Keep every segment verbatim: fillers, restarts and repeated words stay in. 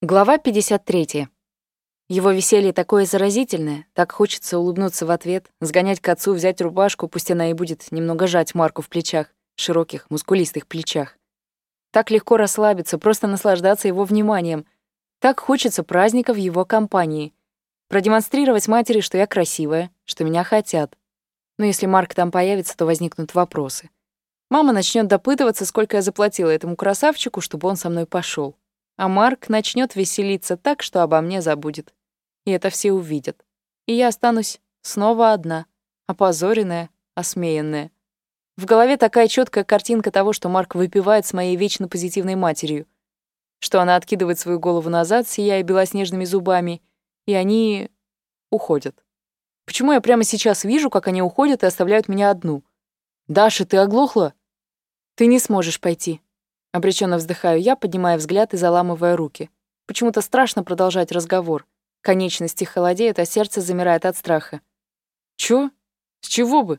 Глава пятьдесят третья. Его веселье такое заразительное, так хочется улыбнуться в ответ, сгонять к отцу, взять рубашку, пусть она и будет немного жать Марку в плечах, широких, мускулистых плечах. Так легко расслабиться, просто наслаждаться его вниманием. Так хочется праздника в его компании. Продемонстрировать матери, что я красивая, что меня хотят. Но если Марк там появится, то возникнут вопросы. Мама начнет допытываться, сколько я заплатила этому красавчику, чтобы он со мной пошел. А Марк начнет веселиться так, что обо мне забудет. И это все увидят. И я останусь снова одна, опозоренная, осмеянная. В голове такая четкая картинка того, что Марк выпивает с моей вечно позитивной матерью, что она откидывает свою голову назад, сияя белоснежными зубами, и они уходят. Почему я прямо сейчас вижу, как они уходят и оставляют меня одну? «Даша, ты оглохла?» «Ты не сможешь пойти». Обреченно вздыхаю я, поднимая взгляд и заламывая руки. Почему-то страшно продолжать разговор. Конечности холодеют, а сердце замирает от страха. Чё? С чего бы?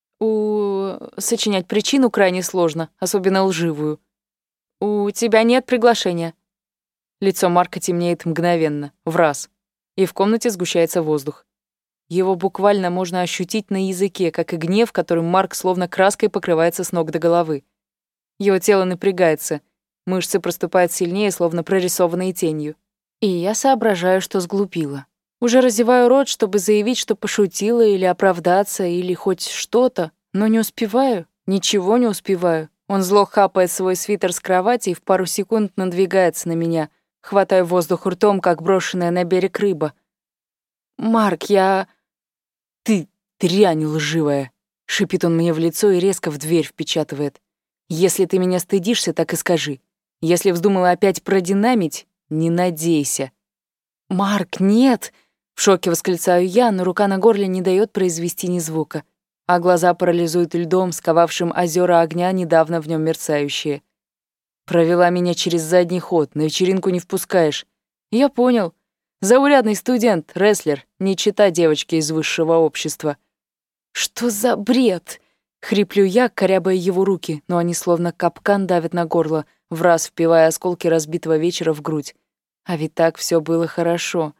У... Сочинять причину крайне сложно, особенно лживую. У тебя нет приглашения. Лицо Марка темнеет мгновенно, в раз. И в комнате сгущается воздух. Его буквально можно ощутить на языке, как и гнев, которым Марк словно краской покрывается с ног до головы. Его тело напрягается, мышцы проступают сильнее, словно прорисованные тенью. И я соображаю, что сглупила. Уже разеваю рот, чтобы заявить, что пошутила, или оправдаться, или хоть что-то, но не успеваю, ничего не успеваю. Он зло хапает свой свитер с кровати и в пару секунд надвигается на меня, хватая воздух ртом, как брошенная на берег рыба. «Марк, я...» «Ты дрянь лживая!» — шипит он мне в лицо и резко в дверь впечатывает. «Если ты меня стыдишься, так и скажи. Если вздумала опять продинамить, не надейся». «Марк, нет!» — в шоке восклицаю я, но рука на горле не дает произвести ни звука, а глаза парализуют льдом, сковавшим озера огня, недавно в нем мерцающие. «Провела меня через задний ход, на вечеринку не впускаешь». «Я понял. Заурядный студент, рестлер, не чита девочки из высшего общества». «Что за бред?» Хриплю я, корябая его руки, но они словно капкан давят на горло, враз впивая осколки разбитого вечера в грудь. А ведь так все было хорошо.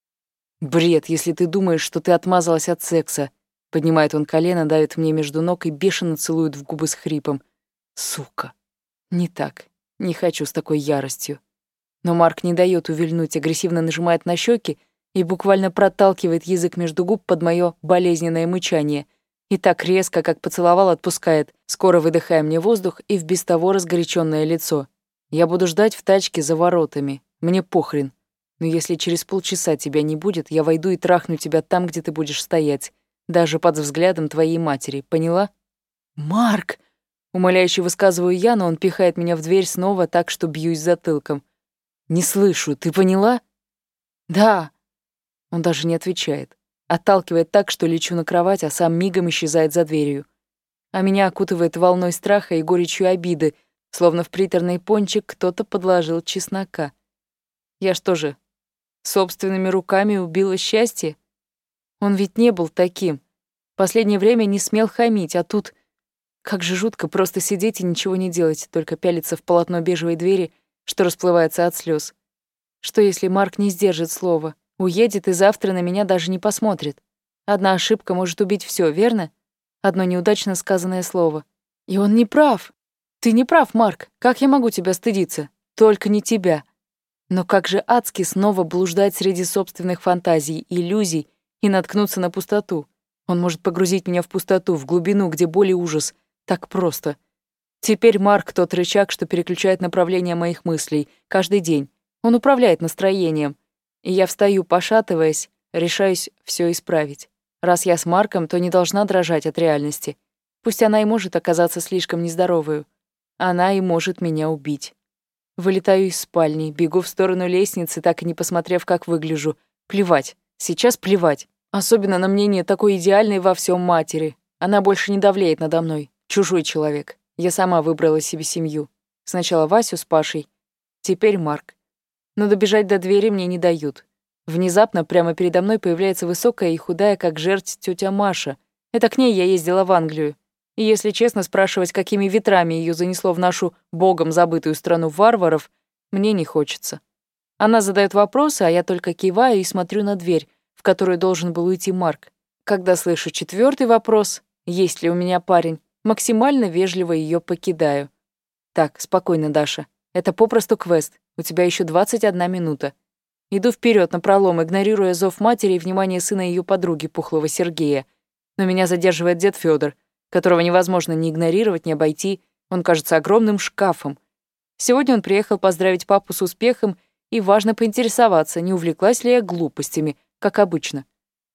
«Бред, если ты думаешь, что ты отмазалась от секса». Поднимает он колено, давит мне между ног и бешено целует в губы с хрипом. «Сука. Не так. Не хочу с такой яростью». Но Марк не дает увильнуть, агрессивно нажимает на щеки и буквально проталкивает язык между губ под мое болезненное мычание. И так резко, как поцеловал, отпускает, скоро выдыхая мне воздух и в без того разгоряченное лицо. «Я буду ждать в тачке за воротами. Мне похрен. Но если через полчаса тебя не будет, я войду и трахну тебя там, где ты будешь стоять. Даже под взглядом твоей матери. Поняла?» «Марк!» — умоляюще высказываю я, но он пихает меня в дверь снова так, что бьюсь затылком. «Не слышу. Ты поняла?» «Да». Он даже не отвечает. Отталкивает так, что лечу на кровать, а сам мигом исчезает за дверью. А меня окутывает волной страха и горечью обиды, словно в приторный пончик кто-то подложил чеснока. Я что же, собственными руками убила счастье? Он ведь не был таким. Последнее время не смел хамить, а тут... Как же жутко просто сидеть и ничего не делать, только пялиться в полотно бежевой двери, что расплывается от слез. Что если Марк не сдержит слова? Уедет и завтра на меня даже не посмотрит. Одна ошибка может убить все, верно? Одно неудачно сказанное слово. И он не прав. Ты не прав, Марк. Как я могу тебя стыдиться? Только не тебя. Но как же адски снова блуждать среди собственных фантазий, иллюзий и наткнуться на пустоту. Он может погрузить меня в пустоту, в глубину, где боль и ужас. Так просто. Теперь Марк тот рычаг, что переключает направление моих мыслей. Каждый день. Он управляет настроением. И я встаю, пошатываясь, решаюсь все исправить. Раз я с Марком, то не должна дрожать от реальности. Пусть она и может оказаться слишком нездоровою. Она и может меня убить. Вылетаю из спальни, бегу в сторону лестницы, так и не посмотрев, как выгляжу. Плевать. Сейчас плевать. Особенно на мнение такой идеальной во всем матери. Она больше не давлеет надо мной. Чужой человек. Я сама выбрала себе семью. Сначала Васю с Пашей, теперь Марк. Но добежать до двери мне не дают. Внезапно прямо передо мной появляется высокая и худая, как жерть, тетя Маша. Это к ней я ездила в Англию. И если честно спрашивать, какими ветрами ее занесло в нашу богом забытую страну варваров, мне не хочется. Она задает вопросы, а я только киваю и смотрю на дверь, в которую должен был уйти Марк. Когда слышу четвертый вопрос, есть ли у меня парень, максимально вежливо ее покидаю. Так, спокойно, Даша. Это попросту квест. У тебя еще двадцать одна минута. Иду вперед напролом, игнорируя зов матери и внимание сына ее подруги, пухлого Сергея. Но меня задерживает дед Федор, которого невозможно ни игнорировать, ни обойти. Он кажется огромным шкафом. Сегодня он приехал поздравить папу с успехом и важно поинтересоваться, не увлеклась ли я глупостями, как обычно.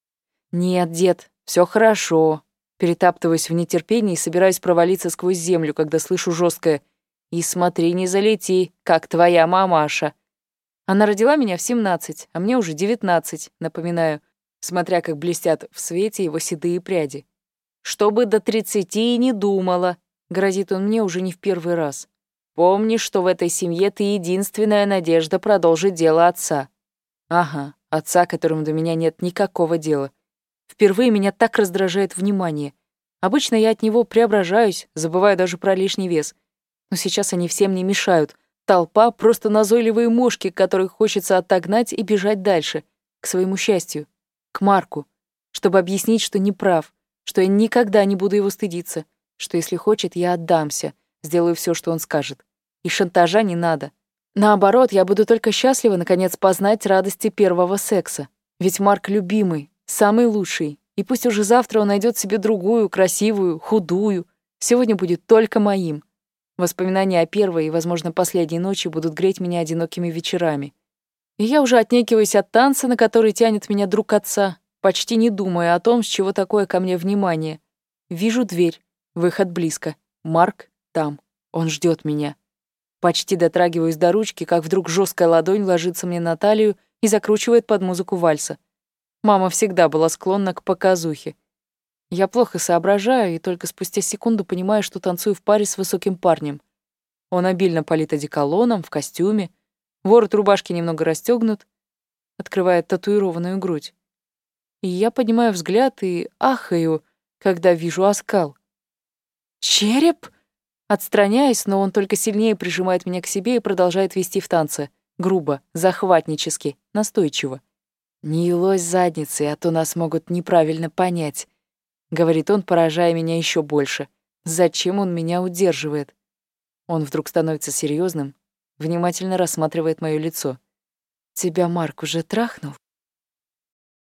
«Нет, дед, все хорошо». Перетаптываюсь в нетерпении и собираюсь провалиться сквозь землю, когда слышу жесткое «И смотри, не залети, как твоя мамаша». Она родила меня в семнадцать, а мне уже девятнадцать, напоминаю, смотря как блестят в свете его седые пряди. «Чтобы до тридцати и не думала», — грозит он мне уже не в первый раз. «Помни, что в этой семье ты единственная надежда продолжить дело отца». Ага, отца, которому до меня нет никакого дела. Впервые меня так раздражает внимание. Обычно я от него преображаюсь, забываю даже про лишний вес. Но сейчас они всем не мешают. Толпа — просто назойливые мошки, которых хочется отогнать и бежать дальше, к своему счастью, к Марку, чтобы объяснить, что не прав, что я никогда не буду его стыдиться, что если хочет, я отдамся, сделаю все, что он скажет. И шантажа не надо. Наоборот, я буду только счастлива, наконец, познать радости первого секса. Ведь Марк любимый, самый лучший, и пусть уже завтра он найдет себе другую, красивую, худую. Сегодня будет только моим. Воспоминания о первой и, возможно, последней ночи будут греть меня одинокими вечерами. И я уже отнекиваюсь от танца, на который тянет меня друг отца, почти не думая о том, с чего такое ко мне внимание. Вижу дверь, выход близко. Марк там, он ждет меня. Почти дотрагиваюсь до ручки, как вдруг жесткая ладонь ложится мне на талию и закручивает под музыку вальса. Мама всегда была склонна к показухе. Я плохо соображаю и только спустя секунду понимаю, что танцую в паре с высоким парнем. Он обильно полит одеколоном, в костюме, ворот рубашки немного расстёгнут, открывает татуированную грудь. И я поднимаю взгляд и ахаю, когда вижу оскал. «Череп?» Отстраняюсь, но он только сильнее прижимает меня к себе и продолжает вести в танце. Грубо, захватнически, настойчиво. «Не елозь задницей, а то нас могут неправильно понять», — говорит он, поражая меня еще больше. «Зачем он меня удерживает?» Он вдруг становится серьезным, внимательно рассматривает мое лицо. «Тебя Марк уже трахнул?»